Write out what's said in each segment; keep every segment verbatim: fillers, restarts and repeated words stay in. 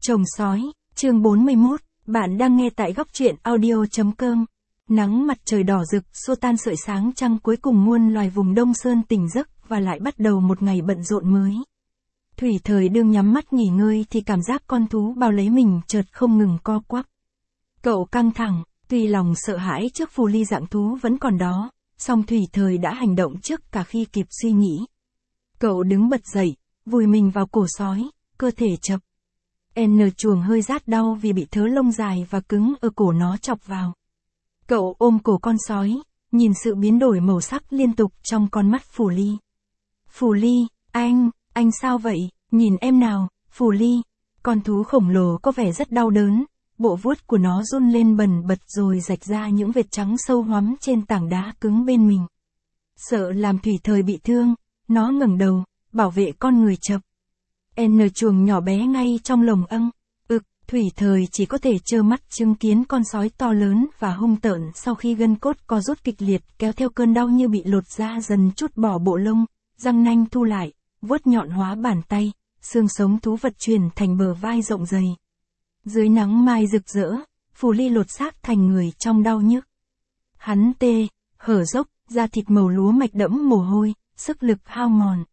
Chồng sói, chương bốn mươi mốt, bạn đang nghe tại góc truyện audio chấm com. Nắng mặt trời đỏ rực, xua tan sợi sáng trăng cuối cùng muôn loài vùng Đông Sơn tỉnh giấc và lại bắt đầu một ngày bận rộn mới. Thủy Thời đương nhắm mắt nghỉ ngơi thì cảm giác con thú bao lấy mình chợt không ngừng co quắp. Cậu căng thẳng, tuy lòng sợ hãi trước phù ly dạng thú vẫn còn đó, song Thủy Thời đã hành động trước cả khi kịp suy nghĩ. Cậu đứng bật dậy, vùi mình vào cổ sói, cơ thể chập. N chuồng hơi rát đau vì bị thớ lông dài và cứng ở cổ nó chọc vào. Cậu ôm cổ con sói, nhìn sự biến đổi màu sắc liên tục trong con mắt Phù Ly. Phù Ly, anh, anh sao vậy, nhìn em nào, Phù Ly. Con thú khổng lồ có vẻ rất đau đớn, bộ vuốt của nó run lên bần bật rồi rạch ra những vệt trắng sâu hoắm trên tảng đá cứng bên mình. Sợ làm Thủy Thời bị thương, nó ngẩng đầu, bảo vệ con người chập. N chuồng nhỏ bé ngay trong lồng âng. Ực, Thủy Thời chỉ có thể trơ mắt chứng kiến con sói to lớn và hung tợn sau khi gân cốt co rút kịch liệt kéo theo cơn đau như bị lột da dần trút bỏ bộ lông, răng nanh thu lại, vuốt nhọn hóa bàn tay, xương sống thú vật truyền thành bờ vai rộng dày. Dưới nắng mai rực rỡ, Phù Ly lột xác thành người trong đau nhức. Hắn tê, hở dốc, da thịt màu lúa mạch đẫm mồ hôi, sức lực hao mòn.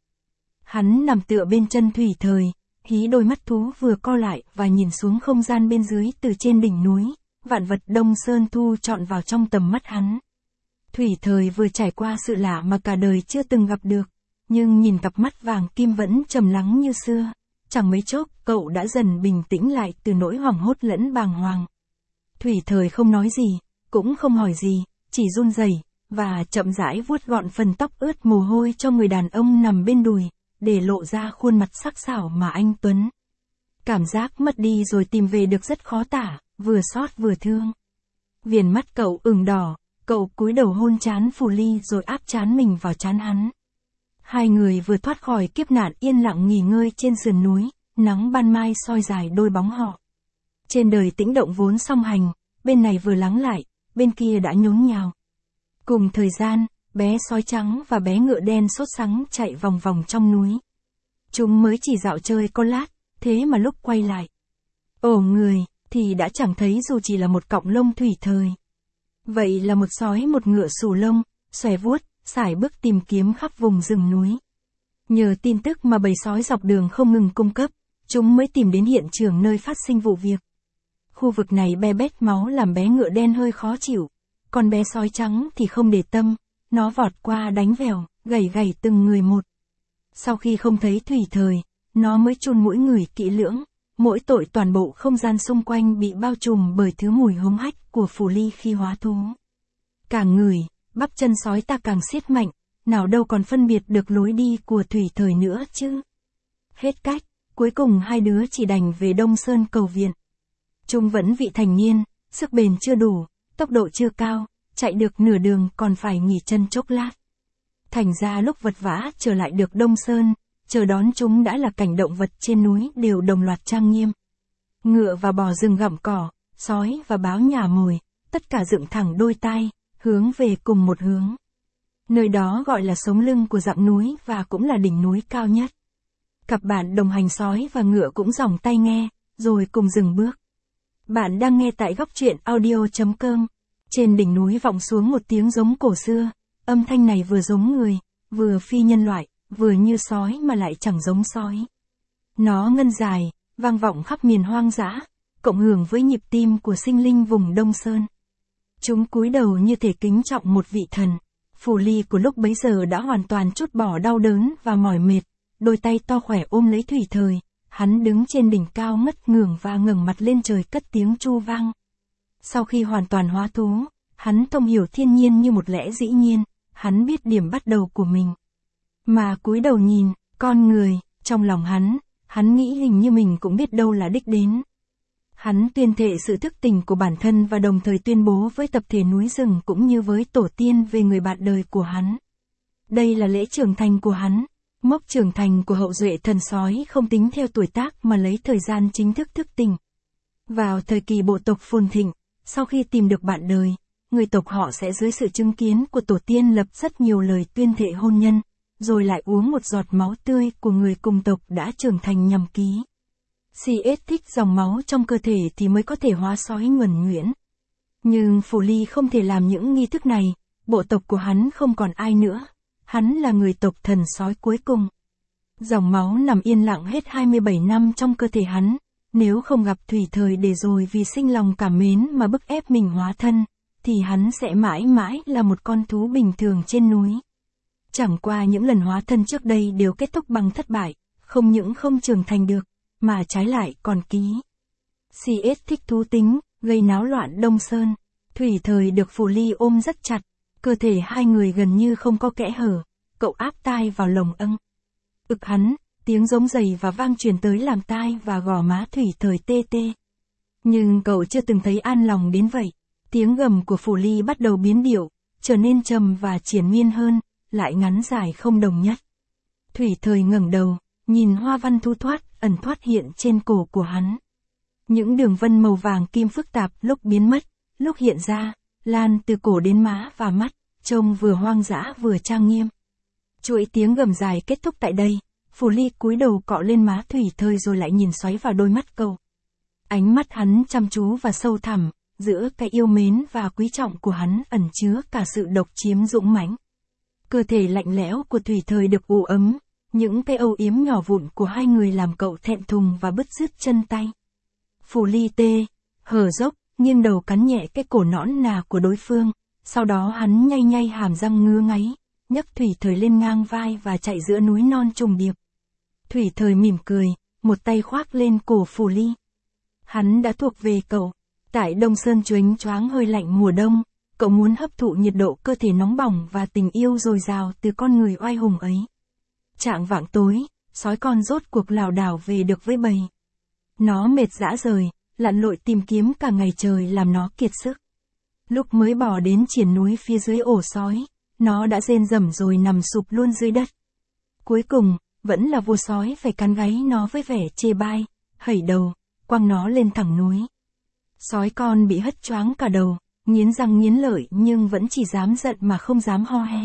Hắn nằm tựa bên chân Thủy Thời, hí đôi mắt thú vừa co lại và nhìn xuống không gian bên dưới từ trên đỉnh núi, vạn vật Đông Sơn thu trọn vào trong tầm mắt hắn. Thủy Thời vừa trải qua sự lạ mà cả đời chưa từng gặp được, nhưng nhìn cặp mắt vàng kim vẫn trầm lắng như xưa, chẳng mấy chốc cậu đã dần bình tĩnh lại từ nỗi hoảng hốt lẫn bàng hoàng. Thủy Thời không nói gì, cũng không hỏi gì, chỉ run rẩy và chậm rãi vuốt gọn phần tóc ướt mồ hôi cho người đàn ông nằm bên đùi, để lộ ra khuôn mặt sắc sảo mà anh tuấn. Cảm giác mất đi rồi tìm về được rất khó tả, vừa xót vừa thương. Viền mắt cậu ửng đỏ, cậu cúi đầu hôn trán Phù Ly rồi áp trán mình vào trán hắn. Hai người vừa thoát khỏi kiếp nạn yên lặng nghỉ ngơi trên sườn núi, nắng ban mai soi dài đôi bóng họ. Trên đời tĩnh động vốn song hành, bên này vừa lắng lại, bên kia đã nhốn nhào. Cùng thời gian, bé sói trắng và bé ngựa đen sốt sắng chạy vòng vòng trong núi. Chúng mới chỉ dạo chơi có lát, thế mà lúc quay lại, ổ người, thì đã chẳng thấy dù chỉ là một cọng lông Thủy Thời. Vậy là một sói một ngựa xù lông, xòe vuốt, sải bước tìm kiếm khắp vùng rừng núi. Nhờ tin tức mà bầy sói dọc đường không ngừng cung cấp, chúng mới tìm đến hiện trường nơi phát sinh vụ việc. Khu vực này be bét máu làm bé ngựa đen hơi khó chịu, còn bé sói trắng thì không để tâm. Nó vọt qua đánh vèo, gẩy gẩy từng người một. Sau khi không thấy Thủy Thời, nó mới chôn mũi người kỹ lưỡng, mỗi tội toàn bộ không gian xung quanh bị bao trùm bởi thứ mùi hống hách của Phù Ly khi hóa thú. Càng ngửi, bắp chân sói ta càng siết mạnh, nào đâu còn phân biệt được lối đi của Thủy Thời nữa chứ. Hết cách, cuối cùng hai đứa chỉ đành về Đông Sơn cầu viện. Chúng vẫn vị thành niên, sức bền chưa đủ, tốc độ chưa cao. Chạy được nửa đường còn phải nghỉ chân chốc lát. Thành ra lúc vật vã trở lại được Đông Sơn, chờ đón chúng đã là cảnh động vật trên núi đều đồng loạt trang nghiêm. Ngựa và bò rừng gặm cỏ, sói và báo nhả mồi, tất cả dựng thẳng đôi tai, hướng về cùng một hướng. Nơi đó gọi là sống lưng của dặng núi và cũng là đỉnh núi cao nhất. Cặp bạn đồng hành sói và ngựa cũng giòng tay nghe, rồi cùng dừng bước. Bạn đang nghe tại góc truyện audio chấm com. Trên đỉnh núi vọng xuống một tiếng giống cổ xưa, âm thanh này vừa giống người, vừa phi nhân loại, vừa như sói mà lại chẳng giống sói. Nó ngân dài, vang vọng khắp miền hoang dã, cộng hưởng với nhịp tim của sinh linh vùng Đông Sơn. Chúng cúi đầu như thể kính trọng một vị thần. Phù Ly của lúc bấy giờ đã hoàn toàn trút bỏ đau đớn và mỏi mệt, đôi tay to khỏe ôm lấy Thủy Thời, hắn đứng trên đỉnh cao ngất ngưởng và ngẩng mặt lên trời cất tiếng chu vang. Sau khi hoàn toàn hóa thú, hắn thông hiểu thiên nhiên như một lẽ dĩ nhiên, hắn biết điểm bắt đầu của mình. Mà cúi đầu nhìn, con người, trong lòng hắn, hắn nghĩ hình như mình cũng biết đâu là đích đến. Hắn tuyên thệ sự thức tỉnh của bản thân và đồng thời tuyên bố với tập thể núi rừng cũng như với tổ tiên về người bạn đời của hắn. Đây là lễ trưởng thành của hắn, mốc trưởng thành của hậu duệ thần sói không tính theo tuổi tác mà lấy thời gian chính thức thức tỉnh. Vào thời kỳ bộ tộc phồn thịnh, sau khi tìm được bạn đời, người tộc họ sẽ dưới sự chứng kiến của tổ tiên lập rất nhiều lời tuyên thệ hôn nhân, rồi lại uống một giọt máu tươi của người cùng tộc đã trưởng thành nhằm ký. xê ét thích dòng máu trong cơ thể thì mới có thể hóa sói nhuần nhuyễn. Nhưng Phù Ly không thể làm những nghi thức này, bộ tộc của hắn không còn ai nữa. Hắn là người tộc thần sói cuối cùng. Dòng máu nằm yên lặng hết hai mươi bảy năm trong cơ thể hắn, nếu không gặp thủy thời để rồi vì sinh lòng cảm mến mà bức ép mình hóa thân, thì hắn sẽ mãi mãi là một con thú bình thường trên núi. Chẳng qua những lần hóa thân trước đây đều kết thúc bằng thất bại, không những không trưởng thành được, mà trái lại còn ký. xê ét thích thú tính, gây náo loạn Đông Sơn. Thủy thời được Phù Ly ôm rất chặt, cơ thể hai người gần như không có kẽ hở, cậu áp tai vào lồng âng. Ực hắn, tiếng giống giày và vang truyền tới làm tai và gò má Thủy thời tê tê. Nhưng cậu chưa từng thấy an lòng đến vậy. Tiếng gầm của Phù Ly bắt đầu biến điệu, trở nên trầm và triền miên hơn, lại ngắn dài không đồng nhất. Thủy thời ngẩng đầu, nhìn hoa văn thu thoát, ẩn thoát hiện trên cổ của hắn. Những đường vân màu vàng kim phức tạp lúc biến mất, lúc hiện ra, lan từ cổ đến má và mắt, trông vừa hoang dã vừa trang nghiêm. Chuỗi tiếng gầm dài kết thúc tại đây, Phù Ly cúi đầu cọ lên má Thủy thời rồi lại nhìn xoáy vào đôi mắt cậu. Ánh mắt hắn chăm chú và sâu thẳm, giữa cái yêu mến và quý trọng của hắn ẩn chứa cả sự độc chiếm dũng mãnh. Cơ thể lạnh lẽo của Thủy thời được ủ ấm, những cái âu yếm nhỏ vụn của hai người làm cậu thẹn thùng và bứt rứt chân tay. Phù Ly tê, hở dốc, nghiêng đầu cắn nhẹ cái cổ nõn nà của đối phương, sau đó hắn nhay nhay hàm răng ngứa ngáy, nhấc Thủy thời lên ngang vai và chạy giữa núi non trùng điệp. Thủy thời mỉm cười, một tay khoác lên cổ Phù Ly. Hắn đã thuộc về cậu. Tại Đông Sơn chónh choáng hơi lạnh mùa đông, cậu muốn hấp thụ nhiệt độ cơ thể nóng bỏng và tình yêu dồi dào từ con người oai hùng ấy. Chạng vạng tối, sói con rốt cuộc lảo đảo về được với bầy. Nó mệt rã rời, lặn lội tìm kiếm cả ngày trời làm nó kiệt sức. Lúc mới bò đến triển núi phía dưới ổ sói, nó đã rên rầm rồi nằm sụp luôn dưới đất. Cuối cùng, vẫn là vua sói phải cắn gáy nó với vẻ chê bai, hẩy đầu, quăng nó lên thẳng núi. Sói con bị hất choáng cả đầu, nghiến răng nghiến lợi nhưng vẫn chỉ dám giận mà không dám ho he.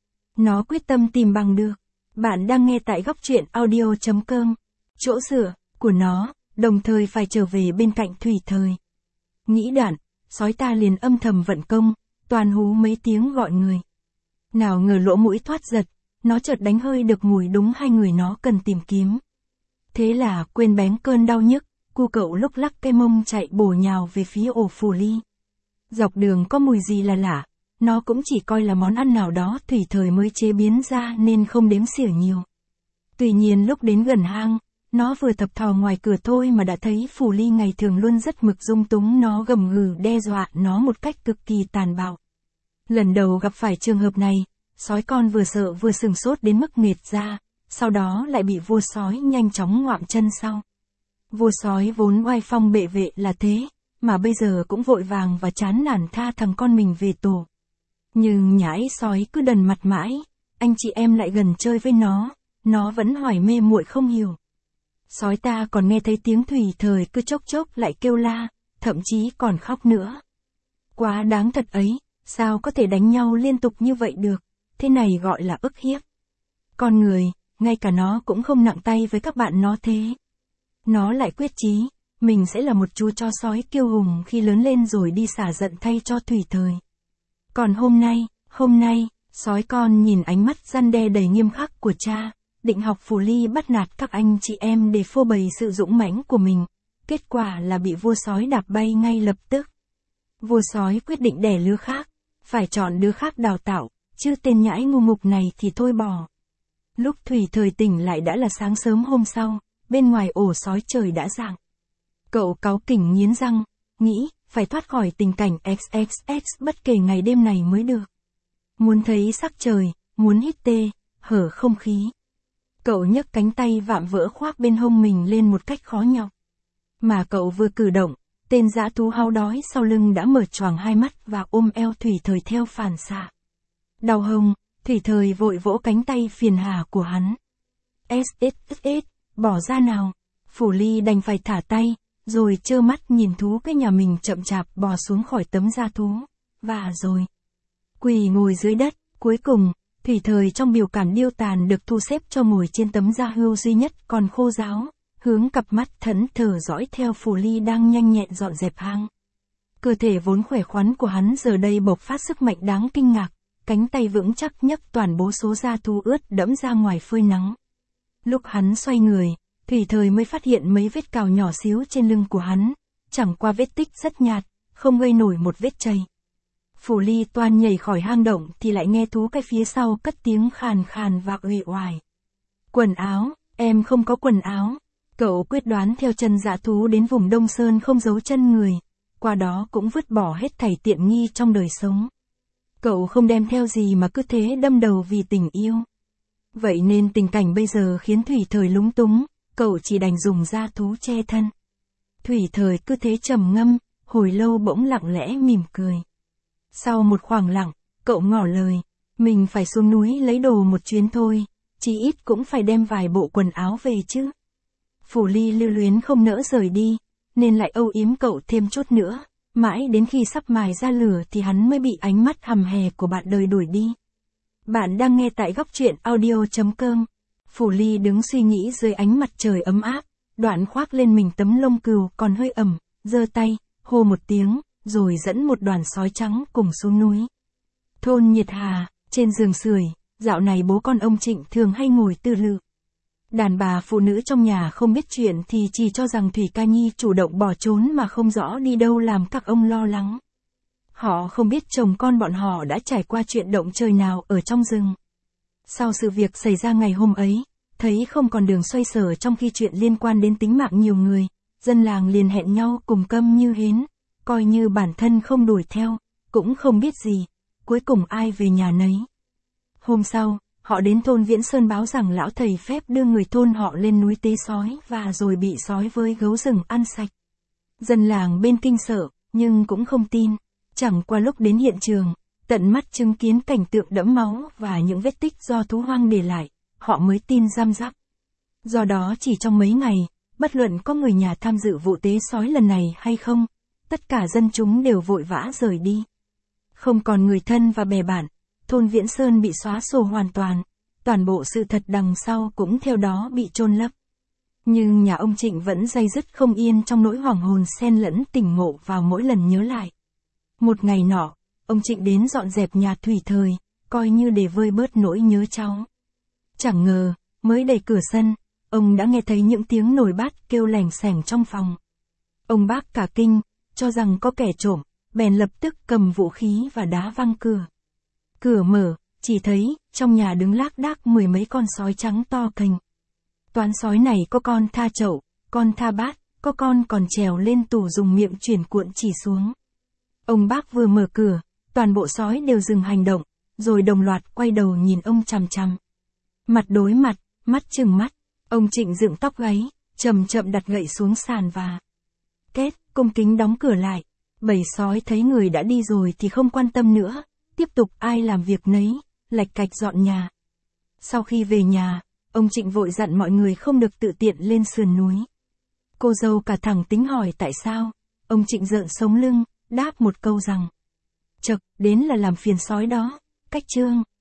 Nó quyết tâm tìm bằng được. Bạn đang nghe tại góc truyện audio chấm com. Chỗ dựa của nó, đồng thời phải trở về bên cạnh Thủy thời. Nghĩ đoạn, sói ta liền âm thầm vận công, toàn hú mấy tiếng gọi người. Nào ngờ lỗ mũi thoát giật, nó chợt đánh hơi được mùi đúng hai người nó cần tìm kiếm. Thế là quên bén cơn đau nhức, cu cậu lúc lắc cái mông chạy bổ nhào về phía ổ Phù Ly. Dọc đường có mùi gì là lạ, nó cũng chỉ coi là món ăn nào đó Thủy thời mới chế biến ra nên không đếm xỉa nhiều. Tuy nhiên lúc đến gần hang, nó vừa thập thò ngoài cửa thôi mà đã thấy Phù Ly ngày thường luôn rất mực dung túng nó gầm gừ đe dọa nó một cách cực kỳ tàn bạo. Lần đầu gặp phải trường hợp này, sói con vừa sợ vừa sừng sốt đến mức nghệt ra, sau đó lại bị vua sói nhanh chóng ngoạm chân sau. Vua sói vốn oai phong bệ vệ là thế, mà bây giờ cũng vội vàng và chán nản tha thằng con mình về tổ. Nhưng nhãi sói cứ đần mặt mãi, anh chị em lại gần chơi với nó, nó vẫn hỏi mê muội không hiểu. Sói ta còn nghe thấy tiếng Thủy thời cứ chốc chốc lại kêu la, thậm chí còn khóc nữa. Quá đáng thật ấy, sao có thể đánh nhau liên tục như vậy được, thế này gọi là ức hiếp. Con người, ngay cả nó cũng không nặng tay với các bạn nó thế. Nó lại quyết chí, mình sẽ là một chú chó sói kiêu hùng khi lớn lên rồi đi xả giận thay cho Thủy thời. Còn hôm nay, hôm nay, sói con nhìn ánh mắt răn đe đầy nghiêm khắc của cha, định học Phù Ly bắt nạt các anh chị em để phô bày sự dũng mãnh của mình. Kết quả là bị vua sói đạp bay ngay lập tức. Vua sói quyết định đẻ lứa khác, phải chọn đứa khác đào tạo, chứ tên nhãi ngu ngục này thì thôi bỏ. Lúc Thủy thời tỉnh lại đã là sáng sớm hôm sau, bên ngoài ổ sói trời đã rạng. Cậu cáu kỉnh nghiến răng, nghĩ, phải thoát khỏi tình cảnh ích ích ích bất kể ngày đêm này mới được. Muốn thấy sắc trời, muốn hít tê, hở không khí. Cậu nhấc cánh tay vạm vỡ khoác bên hông mình lên một cách khó nhọc. Mà cậu vừa cử động, tên dã thú hao đói sau lưng đã mở choàng hai mắt và ôm eo Thủy thời theo phản xạ. Đau hông, Thủy thời vội vỗ cánh tay phiền hà của hắn. ét ét ét, bỏ ra nào. Phù Ly đành phải thả tay, rồi trơ mắt nhìn thú cái nhà mình chậm chạp bò xuống khỏi tấm da thú. Và rồi, quỳ ngồi dưới đất, cuối cùng, Thủy thời trong biểu cảm điêu tàn được thu xếp cho ngồi trên tấm da hươu duy nhất còn khô ráo, hướng cặp mắt thẫn thờ dõi theo Phủ Ly đang nhanh nhẹn dọn dẹp hang. Cơ thể vốn khỏe khoắn của hắn giờ đây bộc phát sức mạnh đáng kinh ngạc, cánh tay vững chắc nhấc toàn bố số da thú ướt đẫm ra ngoài phơi nắng. Lúc hắn xoay người, Thủy Thời mới phát hiện mấy vết cào nhỏ xíu trên lưng của hắn, chẳng qua vết tích rất nhạt, không gây nổi một vết chày. Phủ Ly toan nhảy khỏi hang động thì lại nghe thú cái phía sau cất tiếng khàn khàn và uể oải. Quần áo, em không có quần áo. Cậu quyết đoán theo chân dã thú đến vùng Đông Sơn không giấu chân người, qua đó cũng vứt bỏ hết thảy tiện nghi trong đời sống. Cậu không đem theo gì mà cứ thế đâm đầu vì tình yêu. Vậy nên tình cảnh bây giờ khiến Thủy Thời lúng túng, cậu chỉ đành dùng dã thú che thân. Thủy Thời cứ thế trầm ngâm, hồi lâu bỗng lặng lẽ mỉm cười. Sau một khoảng lặng, cậu ngỏ lời, mình phải xuống núi lấy đồ một chuyến thôi, chỉ ít cũng phải đem vài bộ quần áo về chứ. Phủ Ly lưu luyến không nỡ rời đi, nên lại âu yếm cậu thêm chút nữa, mãi đến khi sắp mài ra lửa thì hắn mới bị ánh mắt hầm hè của bạn đời đuổi đi. Bạn đang nghe tại góc truyện audio chấm com. Phủ Ly đứng suy nghĩ dưới ánh mặt trời ấm áp, đoạn khoác lên mình tấm lông cừu còn hơi ẩm, giơ tay, hô một tiếng, rồi dẫn một đoàn sói trắng cùng xuống núi. Thôn Nhiệt Hà, trên giường sưởi, dạo này bố con ông Trịnh thường hay ngồi tư lự. Đàn bà phụ nữ trong nhà không biết chuyện thì chỉ cho rằng Thủy Ca Nhi chủ động bỏ trốn mà không rõ đi đâu làm các ông lo lắng. Họ không biết chồng con bọn họ đã trải qua chuyện động trời nào ở trong rừng. Sau sự việc xảy ra ngày hôm ấy, thấy không còn đường xoay sở trong khi chuyện liên quan đến tính mạng nhiều người, dân làng liền hẹn nhau cùng câm như hến, coi như bản thân không đuổi theo, cũng không biết gì, cuối cùng ai về nhà nấy. Hôm sau, họ đến thôn Viễn Sơn báo rằng lão thầy phép đưa người thôn họ lên núi tế sói và rồi bị sói với gấu rừng ăn sạch. Dân làng bên kinh sợ, nhưng cũng không tin. Chẳng qua lúc đến hiện trường, tận mắt chứng kiến cảnh tượng đẫm máu và những vết tích do thú hoang để lại, họ mới tin răm rắp. Do đó chỉ trong mấy ngày, bất luận có người nhà tham dự vụ tế sói lần này hay không, tất cả dân chúng đều vội vã rời đi. Không còn người thân và bè bạn, thôn Viễn Sơn bị xóa sổ hoàn toàn, toàn bộ sự thật đằng sau cũng theo đó bị chôn lấp. Nhưng nhà ông Trịnh vẫn day dứt không yên trong nỗi hoàng hồn xen lẫn tỉnh ngộ vào mỗi lần nhớ lại. Một ngày nọ, ông Trịnh đến dọn dẹp nhà Thủy Thời, coi như để vơi bớt nỗi nhớ cháu. Chẳng ngờ, mới đẩy cửa sân, ông đã nghe thấy những tiếng nồi bát kêu lẻng xẻng trong phòng. Ông bác cả kinh, cho rằng có kẻ trộm, bèn lập tức cầm vũ khí và đá văng cửa. Cửa mở, chỉ thấy, trong nhà đứng lác đác mười mấy con sói trắng to cành. Toán sói này có con tha chậu, con tha bát, có con còn trèo lên tủ dùng miệng chuyển cuộn chỉ xuống. Ông bác vừa mở cửa, toàn bộ sói đều dừng hành động, rồi đồng loạt quay đầu nhìn ông chằm chằm. Mặt đối mặt, mắt chừng mắt, ông Trịnh dựng tóc gáy, chậm chậm đặt gậy xuống sàn và két, cung kính đóng cửa lại. Bầy sói thấy người đã đi rồi thì không quan tâm nữa, tiếp tục ai làm việc nấy, lạch cạch dọn nhà. Sau khi về nhà, ông Trịnh vội dặn mọi người không được tự tiện lên sườn núi. Cô dâu cả thẳng tính hỏi tại sao, ông Trịnh rợn sống lưng, đáp một câu rằng: "Chậc, đến là làm phiền sói đó, cách trương."